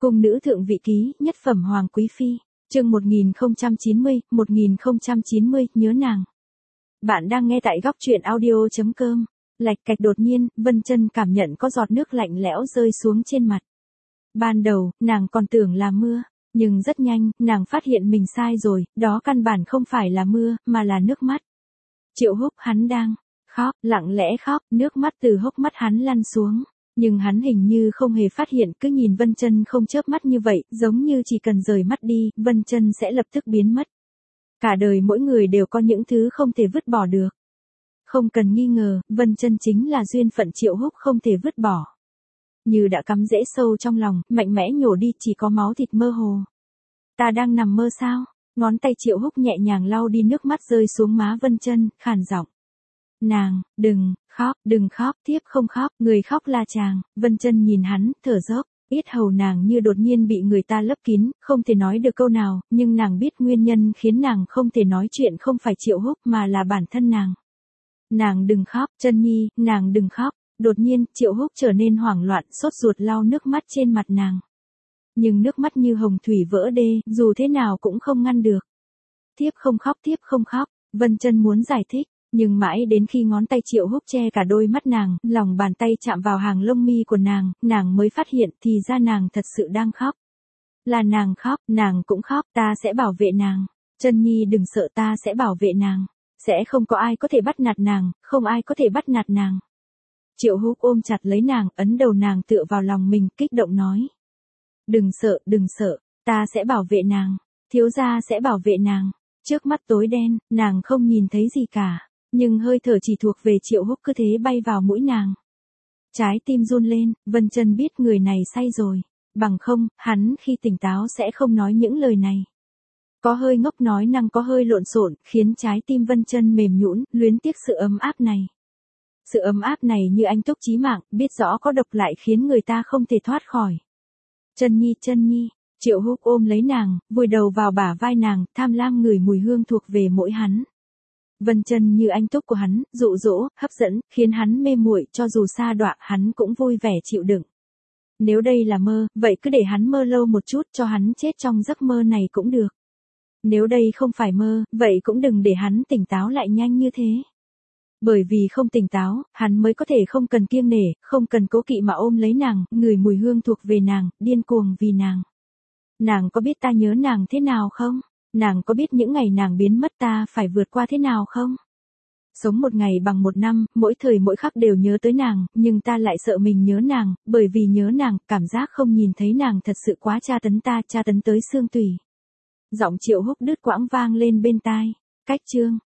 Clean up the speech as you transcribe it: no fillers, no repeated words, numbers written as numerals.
Cung nữ thượng vị ký, nhất phẩm hoàng quý phi, chương 1090, nhớ nàng. Bạn đang nghe tại góc truyện audio.com. Lạch cạch đột nhiên, Vân Chân cảm nhận có giọt nước lạnh lẽo rơi xuống trên mặt. Ban đầu, nàng còn tưởng là mưa, nhưng rất nhanh, nàng phát hiện mình sai rồi, đó căn bản không phải là mưa, mà là nước mắt. Triệu Húc hắn đang khóc, lặng lẽ khóc, nước mắt từ hốc mắt hắn lăn xuống. Nhưng hắn hình như không hề phát hiện, cứ nhìn Vân Chân không chớp mắt như vậy, giống như chỉ cần rời mắt đi, Vân Chân sẽ lập tức biến mất. Cả đời mỗi người đều có những thứ không thể vứt bỏ được. Không cần nghi ngờ, Vân Chân chính là duyên phận Triệu Húc không thể vứt bỏ. Như đã cắm rễ sâu trong lòng, mạnh mẽ nhổ đi, chỉ có máu thịt mơ hồ. Ta đang nằm mơ sao? Ngón tay Triệu Húc nhẹ nhàng lau đi nước mắt rơi xuống má Vân Chân, khàn giọng. Nàng, đừng khóc, tiếp không khóc, người khóc là chàng. Vân Chân nhìn hắn, thở dốc, yết hầu nàng như đột nhiên bị người ta lấp kín, không thể nói được câu nào, nhưng nàng biết nguyên nhân khiến nàng không thể nói chuyện không phải Triệu Húc mà là bản thân nàng. Nàng đừng khóc, Chân Nhi, nàng đừng khóc. Đột nhiên, Triệu Húc trở nên hoảng loạn, sốt ruột lau nước mắt trên mặt nàng. Nhưng nước mắt như hồng thủy vỡ đê, dù thế nào cũng không ngăn được. Tiếp không khóc, Vân Chân muốn giải thích. Nhưng mãi đến khi ngón tay Triệu Húc che cả đôi mắt nàng, lòng bàn tay chạm vào hàng lông mi của nàng mới phát hiện thì ra nàng thật sự đang khóc. Là nàng khóc, nàng cũng khóc, ta sẽ bảo vệ nàng. Chân Nhi đừng sợ, ta sẽ bảo vệ nàng. Sẽ không có ai có thể bắt nạt nàng, không ai có thể bắt nạt nàng. Triệu Húc ôm chặt lấy nàng, ấn đầu nàng tựa vào lòng mình, kích động nói. Đừng sợ, ta sẽ bảo vệ nàng. Thiếu gia sẽ bảo vệ nàng. Trước mắt tối đen, nàng không nhìn thấy gì cả. Nhưng hơi thở chỉ thuộc về Triệu Húc cứ thế bay vào mũi nàng. Trái tim run lên, Vân Chân biết người này say rồi. Bằng không, hắn khi tỉnh táo sẽ không nói những lời này. Có hơi ngốc nói năng có hơi lộn xộn, khiến trái tim Vân Chân mềm nhũn, luyến tiếc sự ấm áp này. Sự ấm áp này như anh túc chí mạng, biết rõ có độc lại khiến người ta không thể thoát khỏi. Chân Nhi, Triệu Húc ôm lấy nàng, vùi đầu vào bả vai nàng, tham lam ngửi mùi hương thuộc về mỗi hắn. Vân Chân như anh túc của hắn, dụ dỗ, hấp dẫn, khiến hắn mê muội, cho dù sa đọa, hắn cũng vui vẻ chịu đựng. Nếu đây là mơ, vậy cứ để hắn mơ lâu một chút, cho hắn chết trong giấc mơ này cũng được. Nếu đây không phải mơ, vậy cũng đừng để hắn tỉnh táo lại nhanh như thế. Bởi vì không tỉnh táo, hắn mới có thể không cần kiêng nể, không cần cố kỵ mà ôm lấy nàng, ngửi mùi hương thuộc về nàng, điên cuồng vì nàng. Nàng có biết ta nhớ nàng thế nào không? Nàng có biết những ngày nàng biến mất ta phải vượt qua thế nào không? Sống một ngày bằng một năm, mỗi thời mỗi khắc đều nhớ tới nàng, nhưng ta lại sợ mình nhớ nàng, bởi vì nhớ nàng, cảm giác không nhìn thấy nàng thật sự quá tra tấn ta, tra tấn tới xương tủy. Giọng Triệu Húc đứt quãng vang lên bên tai. Cách chương.